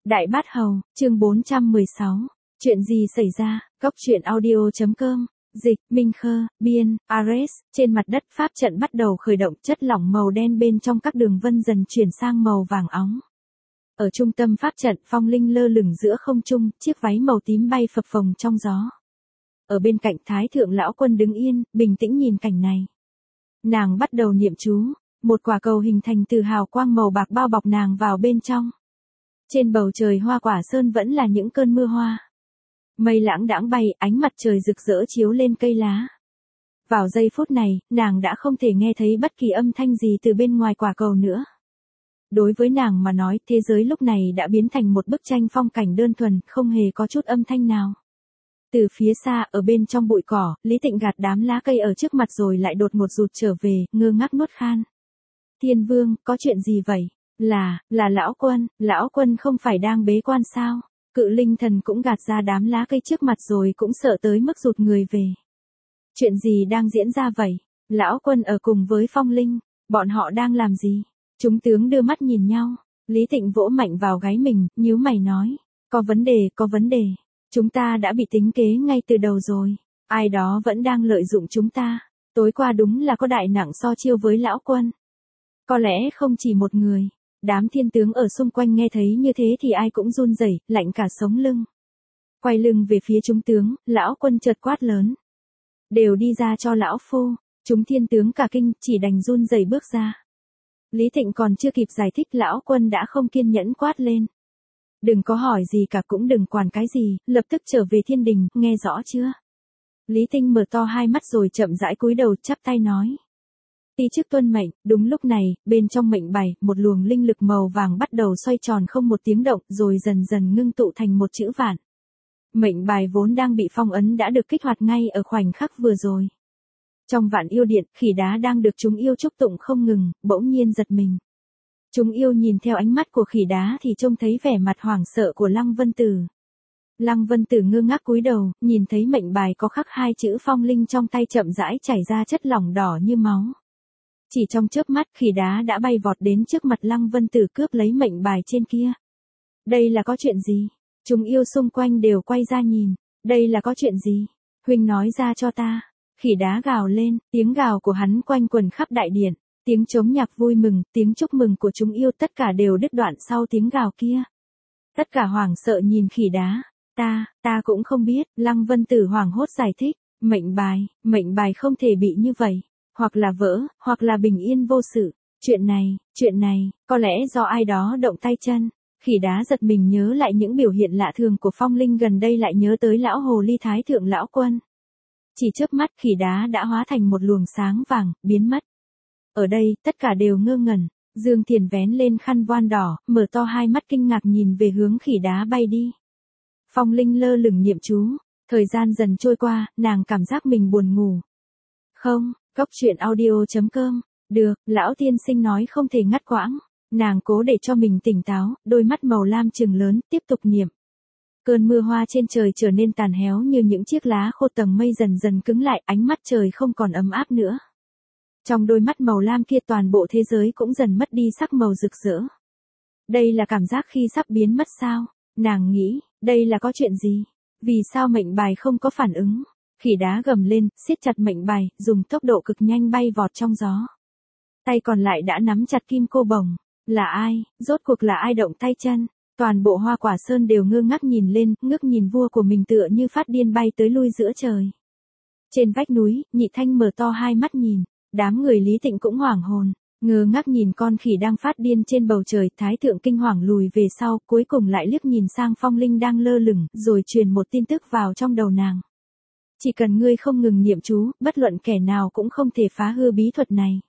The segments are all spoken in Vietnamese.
Đại Bát Hầu, chương 416. Chuyện gì xảy ra? Góc truyện audio.com. Dịch, Minh Khơ, biên, Ares. Trên mặt đất pháp trận bắt đầu khởi động, chất lỏng màu đen bên trong các đường vân dần chuyển sang màu vàng óng. Ở trung tâm pháp trận, Phong Linh lơ lửng giữa không trung, chiếc váy màu tím bay phập phồng trong gió. Ở bên cạnh Thái Thượng Lão Quân đứng yên, bình tĩnh nhìn cảnh này. Nàng bắt đầu niệm chú, một quả cầu hình thành từ hào quang màu bạc bao bọc nàng vào bên trong. Trên bầu trời Hoa Quả Sơn vẫn là những cơn mưa hoa. Mây lãng đãng bay, ánh mặt trời rực rỡ chiếu lên cây lá. Vào giây phút này, nàng đã không thể nghe thấy bất kỳ âm thanh gì từ bên ngoài quả cầu nữa. Đối với nàng mà nói, thế giới lúc này đã biến thành một bức tranh phong cảnh đơn thuần, không hề có chút âm thanh nào. Từ phía xa, ở bên trong bụi cỏ, Lý Tịnh gạt đám lá cây ở trước mặt rồi lại đột ngột rụt trở về, ngơ ngác nuốt khan. Thiên Vương, có chuyện gì vậy? Là lão quân không phải đang bế quan sao? Cự Linh Thần cũng gạt ra đám lá cây trước mặt rồi cũng sợ tới mức rụt người về. Chuyện gì đang diễn ra vậy? Lão quân ở cùng với Phong Linh, bọn họ đang làm gì? Chúng tướng đưa mắt nhìn nhau, Lý Tịnh vỗ mạnh vào gáy mình, nhíu mày nói, có vấn đề. Chúng ta đã bị tính kế ngay từ đầu rồi, ai đó vẫn đang lợi dụng chúng ta. Tối qua đúng là có đại nặng so chiêu với lão quân. Có lẽ không chỉ một người. Đám thiên tướng ở xung quanh nghe thấy như thế thì ai cũng run rẩy, lạnh cả sống lưng. Quay lưng về phía chúng tướng, lão quân chợt quát lớn. Đều đi ra cho lão phu. Chúng thiên tướng cả kinh, chỉ đành run rẩy bước ra. Lý Tịnh còn chưa kịp giải thích, lão quân đã không kiên nhẫn quát lên. Đừng có hỏi gì cả, cũng đừng quản cái gì, lập tức trở về thiên đình, nghe rõ chưa? Lý Tinh mở to hai mắt rồi chậm rãi cúi đầu chắp tay nói. Ti chức tuân mệnh. Đúng lúc này, bên trong mệnh bài, một luồng linh lực màu vàng bắt đầu xoay tròn không một tiếng động, rồi dần dần ngưng tụ thành một chữ vạn. Mệnh bài vốn đang bị phong ấn đã được kích hoạt ngay ở khoảnh khắc vừa rồi. Trong Vạn Yêu Điện, khỉ đá đang được chúng yêu chúc tụng không ngừng, bỗng nhiên giật mình. Chúng yêu nhìn theo ánh mắt của khỉ đá thì trông thấy vẻ mặt hoảng sợ của Lăng Vân Tử. Lăng Vân Tử ngơ ngác cúi đầu, nhìn thấy mệnh bài có khắc hai chữ Phong Linh trong tay chậm rãi chảy ra chất lỏng đỏ như máu. Chỉ trong chớp mắt, khỉ đá đã bay vọt đến trước mặt Lăng Vân Tử cướp lấy mệnh bài trên kia. Đây là có chuyện gì? Chúng yêu xung quanh đều quay ra nhìn. Đây là có chuyện gì? Huynh nói ra cho ta. Khỉ đá gào lên, tiếng gào của hắn quanh quần khắp đại điện. Tiếng trống nhạc vui mừng, tiếng chúc mừng của chúng yêu tất cả đều đứt đoạn sau tiếng gào kia. Tất cả hoảng sợ nhìn khỉ đá. Ta cũng không biết, Lăng Vân Tử hoảng hốt giải thích. Mệnh bài không thể bị như vậy. Hoặc là vỡ, hoặc là bình yên vô sự. Chuyện này, có lẽ do ai đó động tay chân. Khỉ đá giật mình nhớ lại những biểu hiện lạ thường của Phong Linh, gần đây lại nhớ tới lão hồ ly Thái Thượng Lão Quân. Chỉ chớp mắt, khỉ đá đã hóa thành một luồng sáng vàng, biến mất. Ở đây, tất cả đều ngơ ngẩn. Dương Thiền vén lên khăn voan đỏ, mở to hai mắt kinh ngạc nhìn về hướng khỉ đá bay đi. Phong Linh lơ lửng niệm chú. Thời gian dần trôi qua, nàng cảm giác mình buồn ngủ. Không. Góc truyện audio.com. Được, lão tiên sinh nói không thể ngắt quãng. Nàng cố để cho mình tỉnh táo, đôi mắt màu lam trừng lớn, tiếp tục niệm. Cơn mưa hoa trên trời trở nên tàn héo như những chiếc lá khô, tầng mây dần dần cứng lại, ánh mắt trời không còn ấm áp nữa. Trong đôi mắt màu lam kia toàn bộ thế giới cũng dần mất đi sắc màu rực rỡ. Đây là cảm giác khi sắp biến mất sao? Nàng nghĩ, đây là có chuyện gì? Vì sao mệnh bài không có phản ứng? Khỉ đá gầm lên, siết chặt mệnh bài, dùng tốc độ cực nhanh bay vọt trong gió. Tay còn lại đã nắm chặt kim cô bồng. Là ai? Rốt cuộc là ai động tay chân? Toàn bộ Hoa Quả Sơn đều ngơ ngác nhìn lên, ngước nhìn vua của mình tựa như phát điên bay tới lui giữa trời. Trên vách núi, Nhị Thanh mở to hai mắt nhìn. Đám người Lý Tịnh cũng hoảng hồn, ngơ ngác nhìn con khỉ đang phát điên trên bầu trời. Thái Thượng kinh hoàng lùi về sau, cuối cùng lại liếc nhìn sang Phong Linh đang lơ lửng, rồi truyền một tin tức vào trong đầu nàng. Chỉ cần ngươi không ngừng niệm chú, bất luận kẻ nào cũng không thể phá hư bí thuật này.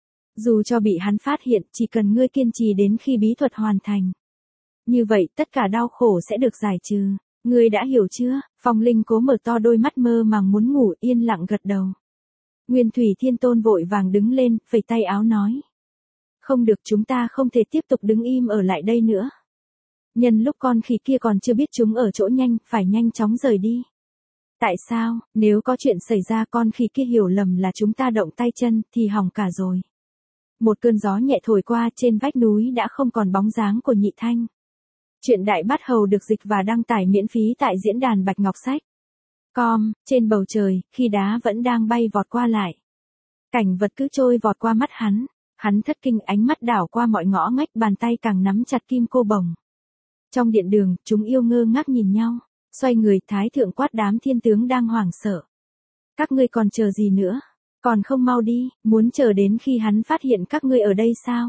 Dù cho bị hắn phát hiện, chỉ cần ngươi kiên trì đến khi bí thuật hoàn thành. Như vậy, tất cả đau khổ sẽ được giải trừ. Ngươi đã hiểu chưa? Phong Linh cố mở to đôi mắt mơ màng muốn ngủ, yên lặng gật đầu. Nguyên Thủy Thiên Tôn vội vàng đứng lên, phẩy tay áo nói. Không được, chúng ta không thể tiếp tục đứng im ở lại đây nữa. Nhân lúc con khỉ kia còn chưa biết chúng ở chỗ nhanh, phải nhanh chóng rời đi. Tại sao, nếu có chuyện xảy ra con khỉ kia hiểu lầm là chúng ta động tay chân, thì hỏng cả rồi. Một cơn gió nhẹ thổi qua, trên vách núi đã không còn bóng dáng của Nhị Thanh. Truyện Đại Bát Hầu được dịch và đăng tải miễn phí tại diễn đàn Bạch Ngọc Sách. Com, trên bầu trời, khi đá vẫn đang bay vọt qua lại. Cảnh vật cứ trôi vọt qua mắt hắn thất kinh, ánh mắt đảo qua mọi ngõ ngách, bàn tay càng nắm chặt kim cô bồng. Trong điện đường, chúng yêu ngơ ngác nhìn nhau, xoay người, Thái thượng quát đám thiên tướng đang hoảng sợ. Các ngươi còn chờ gì nữa? Còn không mau đi, muốn chờ đến khi hắn phát hiện các ngươi ở đây sao?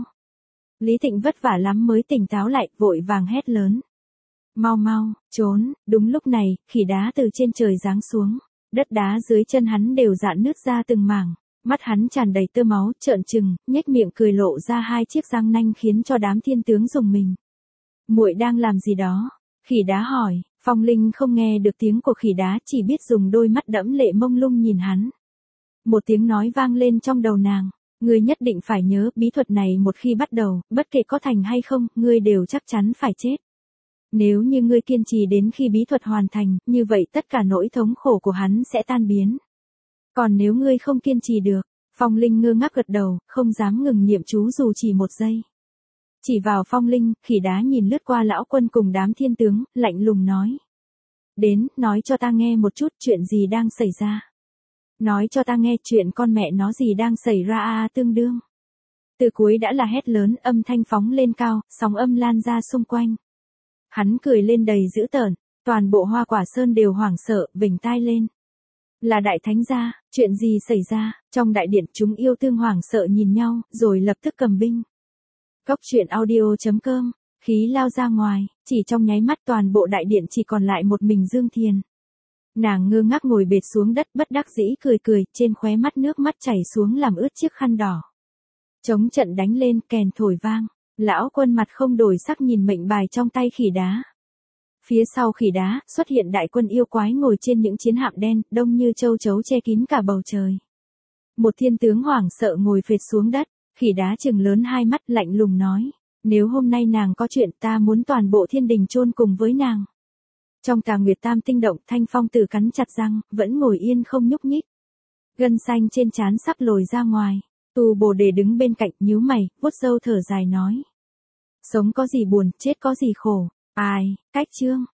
Lý Thịnh vất vả lắm mới tỉnh táo lại, vội vàng hét lớn. Mau mau, trốn. Đúng lúc này, khỉ đá từ trên trời giáng xuống. Đất đá dưới chân hắn đều rạn nứt ra từng mảng. Mắt hắn tràn đầy tơ máu, trợn trừng, nhếch miệng cười lộ ra hai chiếc răng nanh khiến cho đám thiên tướng rùng mình. Muội đang làm gì đó? Khỉ đá hỏi. Phong Linh không nghe được tiếng của khỉ đá, chỉ biết dùng đôi mắt đẫm lệ mông lung nhìn hắn. Một tiếng nói vang lên trong đầu nàng. Ngươi nhất định phải nhớ, bí thuật này một khi bắt đầu, bất kể có thành hay không, ngươi đều chắc chắn phải chết. Nếu như ngươi kiên trì đến khi bí thuật hoàn thành, như vậy tất cả nỗi thống khổ của hắn sẽ tan biến. Còn nếu ngươi không kiên trì được, Phong Linh ngơ ngác gật đầu, không dám ngừng niệm chú dù chỉ một giây. Chỉ vào Phong Linh, khỉ đá nhìn lướt qua lão quân cùng đám thiên tướng, lạnh lùng nói. Đến, nói cho ta nghe một chút chuyện gì đang xảy ra. Nói cho ta nghe chuyện con mẹ nó gì đang xảy ra tương đương. Từ cuối đã là hét lớn, âm thanh phóng lên cao, sóng âm lan ra xung quanh. Hắn cười lên đầy dữ tợn, toàn bộ Hoa Quả Sơn đều hoảng sợ, vểnh tai lên. Là đại thánh gia, chuyện gì xảy ra? Trong đại điện chúng yêu thương hoảng sợ nhìn nhau, rồi lập tức cầm binh. Góc truyện audio.com, khí lao ra ngoài, chỉ trong nháy mắt toàn bộ đại điện chỉ còn lại một mình Dương Thiền. Nàng ngơ ngác ngồi bệt xuống đất, bất đắc dĩ cười cười, trên khóe mắt nước mắt chảy xuống làm ướt chiếc khăn đỏ. Trống trận đánh lên, kèn thổi vang, lão quân mặt không đổi sắc nhìn mệnh bài trong tay khỉ đá. Phía sau khỉ đá, xuất hiện đại quân yêu quái ngồi trên những chiến hạm đen, đông như châu chấu che kín cả bầu trời. Một thiên tướng hoảng sợ ngồi phệt xuống đất, khỉ đá trừng lớn hai mắt lạnh lùng nói, nếu hôm nay nàng có chuyện ta muốn toàn bộ thiên đình chôn cùng với nàng. Trong Tà Nguyệt Tam Tinh Động, Thanh Phong Tử cắn chặt răng, vẫn ngồi yên không nhúc nhích. Gân xanh trên trán sắp lồi ra ngoài, Tu Bồ Đề đứng bên cạnh nhíu mày, vuốt râu thở dài nói. Sống có gì buồn, chết có gì khổ, ai, cách chương.